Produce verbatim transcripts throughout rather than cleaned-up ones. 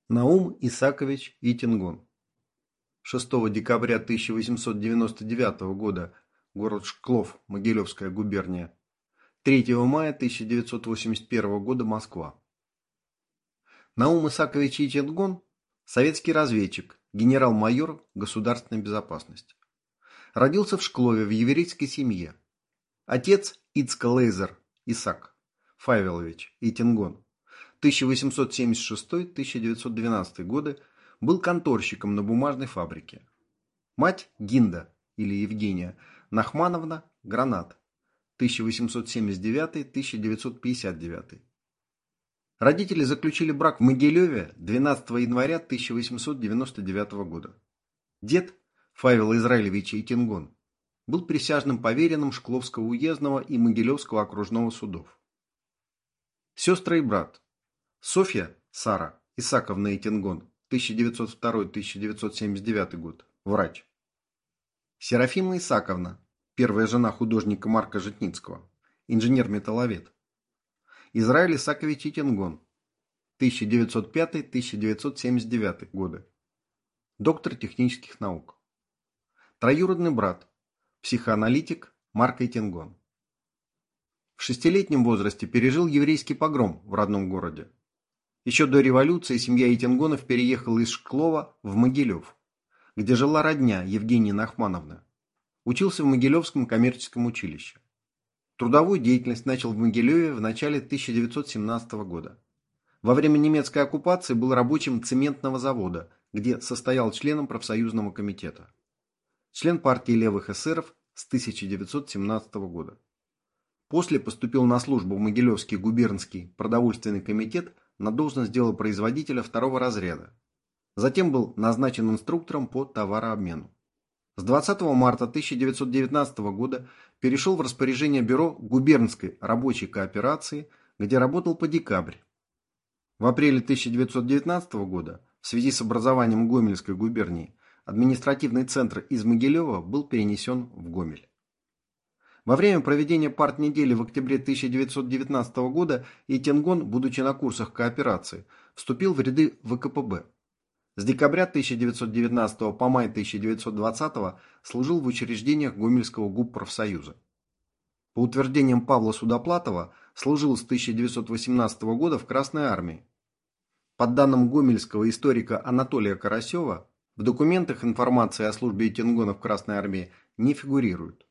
Наум Исакович Итингон. шестого декабря тысяча восемьсот девяносто девятого года, город Шклов, Могилевская губерния. третьего мая тысяча девятьсот восемьдесят первого года, Москва. Наум Исакович Итингон – советский разведчик, генерал-майор государственной безопасности. Родился в Шклове в еврейской семье. Отец Ицка Лейзер Исаак Фавелович Итингон тысяча восемьсот семьдесят шестой — тысяча девятьсот двенадцатый годы был конторщиком на бумажной фабрике. Мать Гинда или Евгения Нахмановна Гранат тысяча восемьсот семьдесят девятый — тысяча девятьсот пятьдесят девятый. Родители заключили брак в Могилеве двенадцатого января тысяча восемьсот девяносто девятого года. Дед Фавел Израилевич Итингон был присяжным поверенным Шкловского уездного и Могилевского окружного судов. Сестры и брат: Софья Сара Исаковна Итингон тысяча девятьсот второй — тысяча девятьсот семьдесят девятый год, врач. Серафима Исаковна, первая жена художника Марка Житницкого, инженер-металловед. Израиль Исакович Итингон тысяча девятьсот пятый — тысяча девятьсот семьдесят девятый годы, доктор технических наук. Троюродный брат, психоаналитик Марк Итингон. В шестилетнем возрасте пережил еврейский погром в родном городе. Еще до революции семья Итингонов переехала из Шклова в Могилев, где жила родня Евгении Нахмановны. Учился в Могилевском коммерческом училище. Трудовую деятельность начал в Могилеве в начале тысяча девятьсот семнадцатого года. Во время немецкой оккупации был рабочим цементного завода, где состоял членом профсоюзного комитета. Член партии левых эсеров с тысяча девятьсот семнадцатого года. После поступил на службу в Могилевский губернский продовольственный комитет на должность делопроизводителя второго разряда. Затем был назначен инструктором по товарообмену. С двадцатого марта тысяча девятьсот девятнадцатого года перешел в распоряжение бюро губернской рабочей кооперации, где работал по декабрь. В апреле тысяча девятьсот девятнадцатого года в связи с образованием Гомельской губернии административный центр из Могилева был перенесен в Гомель. Во время проведения партнедели в октябре тысяча девятьсот девятнадцатого года Итингон, будучи на курсах кооперации, вступил в ряды вэ ка пэ бэ. С декабря тысяча девятьсот девятнадцатого по май тысяча девятьсот двадцатого служил в учреждениях Гомельского губпрофсоюза. По утверждениям Павла Судоплатова, служил с тысяча девятьсот восемнадцатого года в Красной армии. По данным гомельского историка Анатолия Карасева, в документах информация о службе Итингона в Красной армии не фигурирует.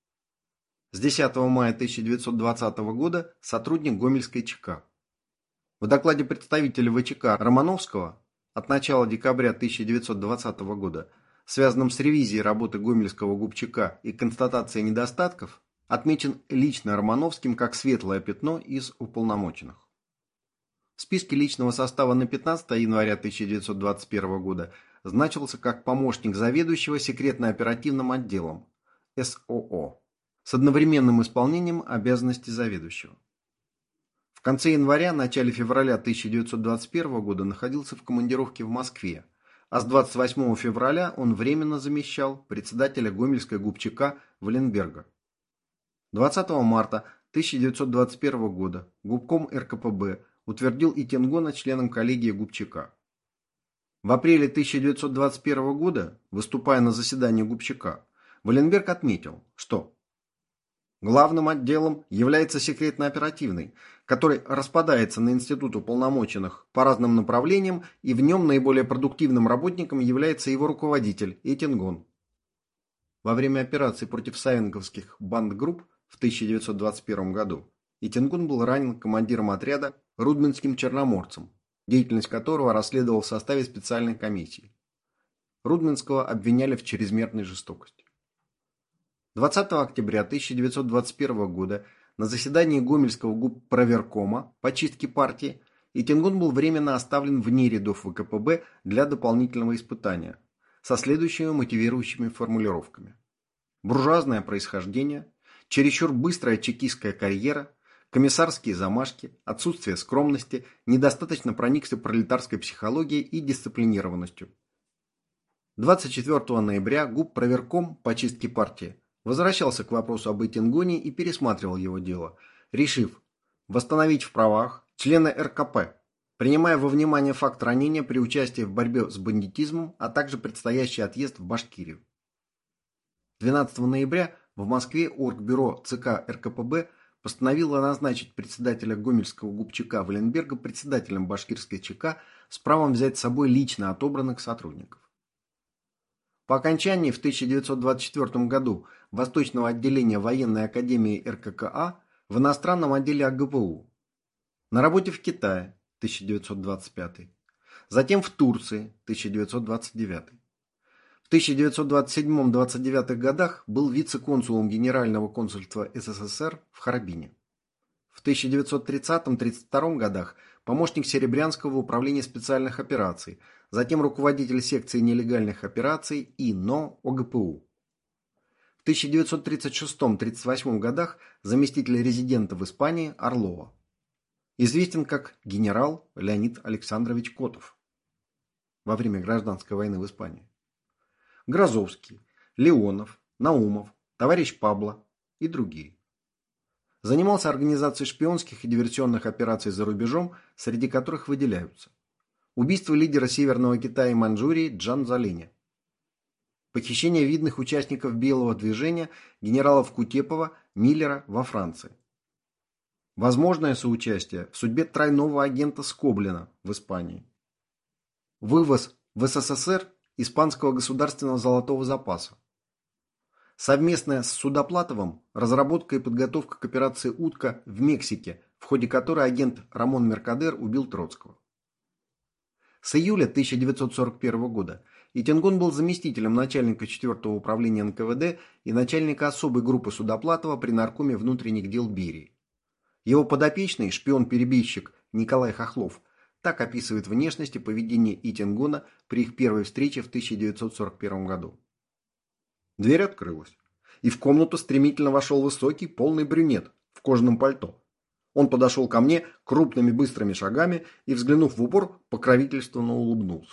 С десятого мая тысяча девятьсот двадцатого года сотрудник Гомельской ЧК. В докладе представителя вэ че ка Романовского от начала декабря тысяча девятьсот двадцатого года, связанном с ревизией работы Гомельского губчака и констатацией недостатков, отмечен лично Романовским как светлое пятно из уполномоченных. В списке личного состава на пятнадцатое января тысяча девятьсот двадцать первого года значился как помощник заведующего секретно-оперативным отделом эс о о с одновременным исполнением обязанностей заведующего. В конце января, начале февраля тысяча девятьсот двадцать первого года находился в командировке в Москве, а с двадцать восьмого февраля он временно замещал председателя Гомельской губчака Валенберга. двадцатого марта тысяча девятьсот двадцать первого года губком эр ка пэ бэ утвердил Итингона членом коллегии губчака. В апреле тысяча девятьсот двадцать первого года, выступая на заседании губчака, Валенберг отметил, что главным отделом является секретно-оперативный, который распадается на институт уполномоченных по разным направлениям, и в нем наиболее продуктивным работником является его руководитель Итингон. Во время операции против савенковских бандгрупп в тысяча девятьсот двадцать первом году Итингон был ранен командиром отряда Рудминским черноморцем, деятельность которого расследовал в составе специальной комиссии. Рудминского обвиняли в чрезмерной жестокости. двадцатого октября тысяча девятьсот двадцать первого года на заседании Гомельского губпроверкома по чистке партии Итингон был временно оставлен вне рядов вэ ка пэ бэ для дополнительного испытания со следующими мотивирующими формулировками: буржуазное происхождение, чересчур быстрая чекистская карьера, комиссарские замашки, отсутствие скромности, недостаточно проникся пролетарской психологией и дисциплинированностью. двадцать четвёртого ноября губпроверком по чистке партии возвращался к вопросу об Итингоне и пересматривал его дело, решив восстановить в правах члена эр ка пэ принимая во внимание факт ранения при участии в борьбе с бандитизмом, а также предстоящий отъезд в Башкирию. двенадцатого ноября в Москве Оргбюро ЦК РКПБ постановило назначить председателя Гомельского губчака Валенберга председателем башкирской ЧК с правом взять с собой лично отобранных сотрудников. По окончании в тысяча девятьсот двадцать четвёртом году Восточного отделения военной академии РККА в иностранном отделе АГПУ, на работе в Китае тысяча девятьсот двадцать пятый, затем в Турции тысяча девятьсот двадцать девятый. В тысяча девятьсот двадцать седьмом — двадцать девятых годах был вице-консулом Генерального консульства СССР в Харбине. В тысяча девятьсот тридцатом — тридцать втором годах помощник Серебрянского управления специальных операций, затем руководитель секции нелегальных операций И Н О ОГПУ. В тысяча девятьсот тридцать шестом — тридцать восьмом годах заместитель резидента в Испании Орлова. Известен как генерал Леонид Александрович Котов во время гражданской войны в Испании. Грозовский, Леонов, Наумов, товарищ Пабло и другие. Занимался организацией шпионских и диверсионных операций за рубежом, среди которых выделяются: убийство лидера Северного Китая и Маньчжурии Чжан Цзолиня, похищение видных участников Белого движения генералов Кутепова, Миллера во Франции, возможное соучастие в судьбе тройного агента Скоблина в Испании, вывоз в СССР испанского государственного золотого запаса, совместная с Судоплатовым разработка и подготовка к операции «Утка» в Мексике, в ходе которой агент Рамон Меркадер убил Троцкого. С июля тысяча девятьсот сорок первого года Итингон был заместителем начальника четвёртого управления эн ка вэ дэ и начальника особой группы Судоплатова при Наркоме внутренних дел Берии. Его подопечный, шпион-перебежчик Николай Хохлов, так описывает внешность и поведение Итингона при их первой встрече в тысяча девятьсот сорок первом году. Дверь открылась, и в комнату стремительно вошел высокий, полный брюнет в кожаном пальто. Он подошел ко мне крупными быстрыми шагами и, взглянув в упор, покровительственно улыбнулся.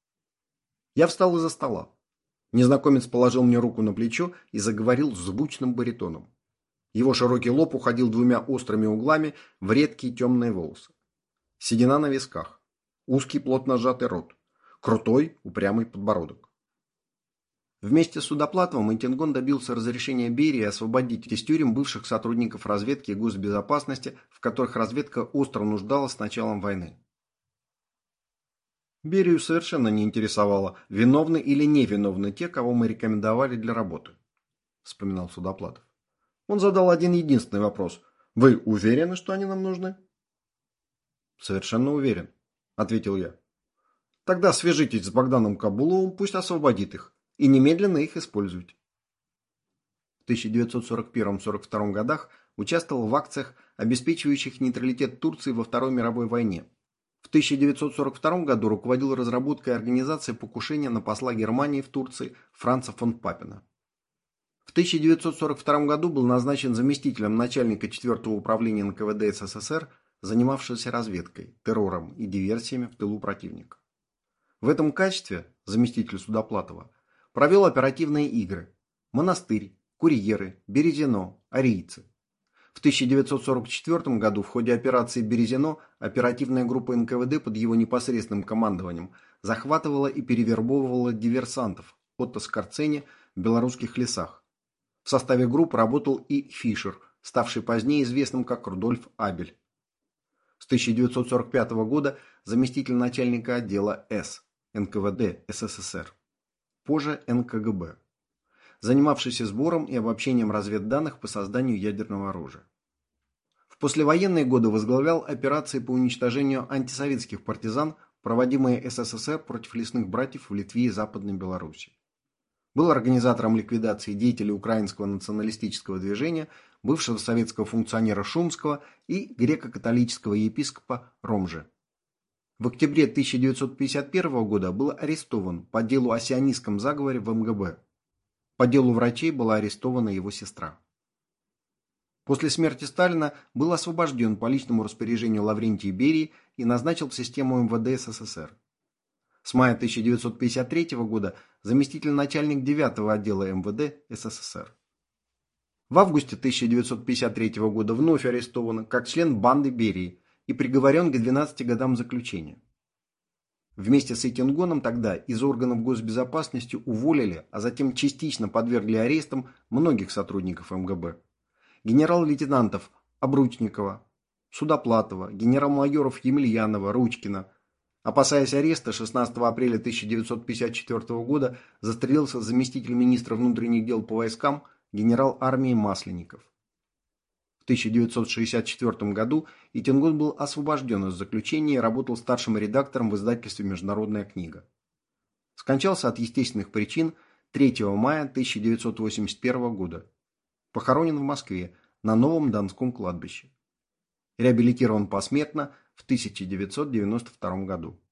Я встал из-за стола. Незнакомец положил мне руку на плечо и заговорил звучным баритоном. Его широкий лоб уходил двумя острыми углами в редкие темные волосы. Седина на висках, узкий плотно сжатый рот, крутой упрямый подбородок. Вместе с Судоплатовым Итингон добился разрешения Берии освободить из тюрем бывших сотрудников разведки и госбезопасности, в которых разведка остро нуждалась с началом войны. Берию совершенно не интересовало, виновны или невиновны те, кого мы рекомендовали для работы, вспоминал Судоплатов. Он задал один единственный вопрос: вы уверены, что они нам нужны? Совершенно уверен, ответил я. Тогда свяжитесь с Богданом Кабуловым, пусть освободит их, и немедленно их используйте. В тысяча девятьсот сорок первом — сорок втором годах участвовал в акциях, обеспечивающих нейтралитет Турции во Второй мировой войне. В тысяча девятьсот сорок втором году руководил разработкой организации покушения на посла Германии в Турции Франца фон Папена. В тысяча девятьсот сорок втором году был назначен заместителем начальника четвёртого управления эн ка вэ дэ эс эс эс эр, занимавшегося разведкой, террором и диверсиями в тылу противника. В этом качестве заместитель Судоплатова провел оперативные игры «Монастырь», «Курьеры», «Березино», «Арийцы». В тысяча девятьсот сорок четвёртом году в ходе операции «Березино» оперативная группа эн ка вэ дэ под его непосредственным командованием захватывала и перевербовывала диверсантов Отто Скорцени в белорусских лесах. В составе группы работал и Фишер, ставший позднее известным как Рудольф Абель. С тысяча девятьсот сорок пятого года заместитель начальника отдела С эн ка вэ дэ эс эс эс эр, позже эн ка гэ бэ, занимавшийся сбором и обобщением разведданных по созданию ядерного оружия. В послевоенные годы возглавлял операции по уничтожению антисоветских партизан, проводимые эс эс эс эр против лесных братьев в Литве и Западной Белоруссии. Был организатором ликвидации деятелей украинского националистического движения, бывшего советского функционера Шумского и греко-католического епископа Ромжи. В октябре тысяча девятьсот пятьдесят первого года был арестован по делу о сионистском заговоре в эм гэ бэ. По делу врачей была арестована его сестра. После смерти Сталина был освобожден по личному распоряжению Лаврентия Берии и назначил в систему эм вэ дэ эс эс эс эр. С мая тысяча девятьсот пятьдесят третьего года заместитель начальник девятого отдела эм вэ дэ эс эс эс эр. В августе тысяча девятьсот пятьдесят третьего года вновь арестован как член банды Берии и приговорен к двенадцати годам заключения. Вместе с Итингоном тогда из органов госбезопасности уволили, а затем частично подвергли арестам многих сотрудников эм гэ бэ. Генерал-лейтенантов Обручникова, Судоплатова, генерал-майоров Емельянова, Ручкина. Опасаясь ареста, шестнадцатого апреля тысяча девятьсот пятьдесят четвёртого года застрелился заместитель министра внутренних дел по войскам генерал армии Масленников. В тысяча девятьсот шестьдесят четвёртом году Итингон был освобожден из заключения и работал старшим редактором в издательстве «Международная книга». Скончался от естественных причин третьего мая тысяча девятьсот восемьдесят первого года. Похоронен в Москве на Новом Донском кладбище. Реабилитирован посмертно в тысяча девятьсот девяносто втором году.